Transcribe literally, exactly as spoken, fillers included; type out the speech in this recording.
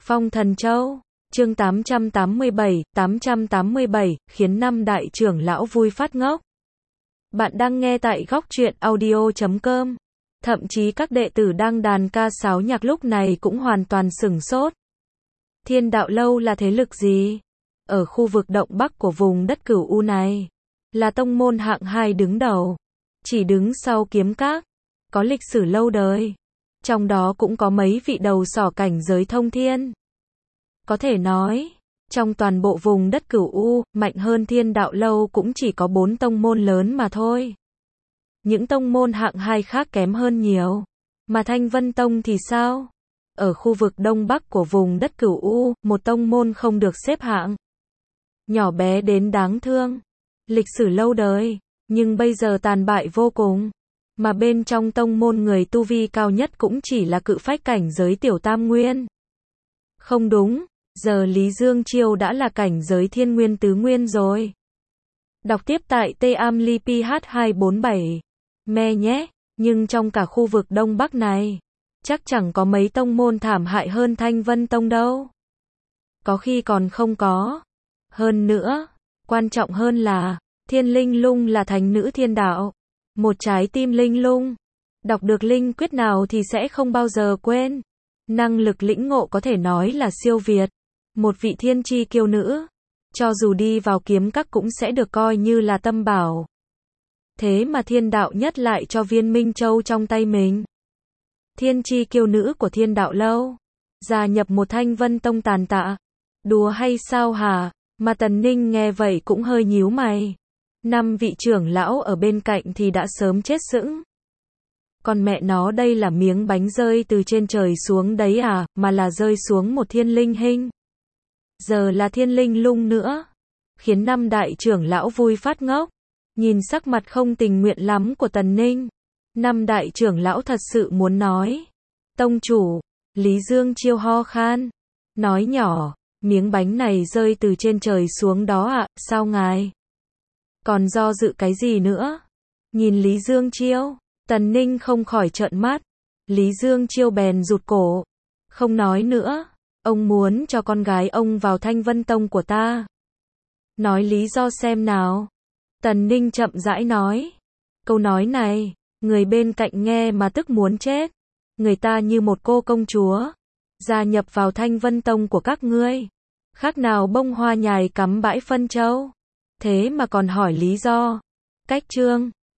Phong Thần Châu, chương tám trăm tám mươi bảy, tám trăm tám mươi bảy, khiến năm đại trưởng lão vui phát ngốc. Bạn đang nghe tại góc truyện audio chấm com. Thậm chí các đệ tử đang đàn ca sáo nhạc lúc này cũng hoàn toàn sửng sốt. Thiên Đạo Lâu là thế lực gì? Ở khu vực động bắc của vùng đất Cửu U này, là tông môn hạng hai đứng đầu, chỉ đứng sau Kiếm Các, có lịch sử lâu đời. Trong đó cũng có mấy vị đầu sỏ cảnh giới thông thiên. Có thể nói, trong toàn bộ vùng đất Cửu U, mạnh hơn Thiên Đạo Lâu cũng chỉ có bốn tông môn lớn mà thôi. Những tông môn hạng hai khác kém hơn nhiều. Mà Thanh Vân Tông thì sao? Ở khu vực đông bắc của vùng đất Cửu U, một tông môn không được xếp hạng. Nhỏ bé đến đáng thương. Lịch sử lâu đời, nhưng bây giờ tàn bại vô cùng. Mà bên trong tông môn người tu vi cao nhất cũng chỉ là cự phách cảnh giới tiểu tam nguyên. Không đúng, giờ Lý Dương Chiêu đã là cảnh giới thiên nguyên tứ nguyên rồi. Đọc tiếp tại T A M L I P H hai bốn bảy. Me nhé, nhưng trong cả khu vực Đông Bắc này, chắc chẳng có mấy tông môn thảm hại hơn Thanh Vân Tông đâu. Có khi còn không có. Hơn nữa, quan trọng hơn là, Thiên Linh Lung là thánh nữ thiên đạo. Một trái tim linh lung. Đọc được linh quyết nào thì sẽ không bao giờ quên. Năng lực lĩnh ngộ có thể nói là siêu việt. Một vị thiên chi kiêu nữ, cho dù đi vào kiếm các cũng sẽ được coi như là tâm bảo. Thế mà thiên đạo nhất lại cho viên Minh Châu trong tay mình. Thiên chi kiêu nữ của Thiên Đạo Lâu, gia nhập một Thanh Vân Tông tàn tạ. Đùa hay sao hả? Mà Tần Ninh nghe vậy cũng hơi nhíu mày. Năm vị trưởng lão ở bên cạnh thì đã sớm chết sững. Còn mẹ nó, đây là miếng bánh rơi từ trên trời xuống đấy à, mà là rơi xuống một thiên linh hình. Giờ là thiên linh lung nữa. Khiến năm đại trưởng lão vui phát ngốc. Nhìn sắc mặt không tình nguyện lắm của Tần Ninh, năm đại trưởng lão thật sự muốn nói. Tông chủ, Lý Dương Chiêu ho khan, nói nhỏ, miếng bánh này rơi từ trên trời xuống đó ạ, à, sao ngài? Còn do dự cái gì nữa? Nhìn Lý Dương Chiêu, Tần Ninh không khỏi trợn mắt. Lý Dương Chiêu bèn rụt cổ. Không nói nữa, ông muốn cho con gái ông vào Thanh Vân Tông của ta. Nói lý do xem nào. Tần Ninh chậm rãi nói. Câu nói này, người bên cạnh nghe mà tức muốn chết. Người ta như một cô công chúa, gia nhập vào Thanh Vân Tông của các ngươi, khác nào bông hoa nhài cắm bãi phân châu. Thế mà còn hỏi lý do. Cách chương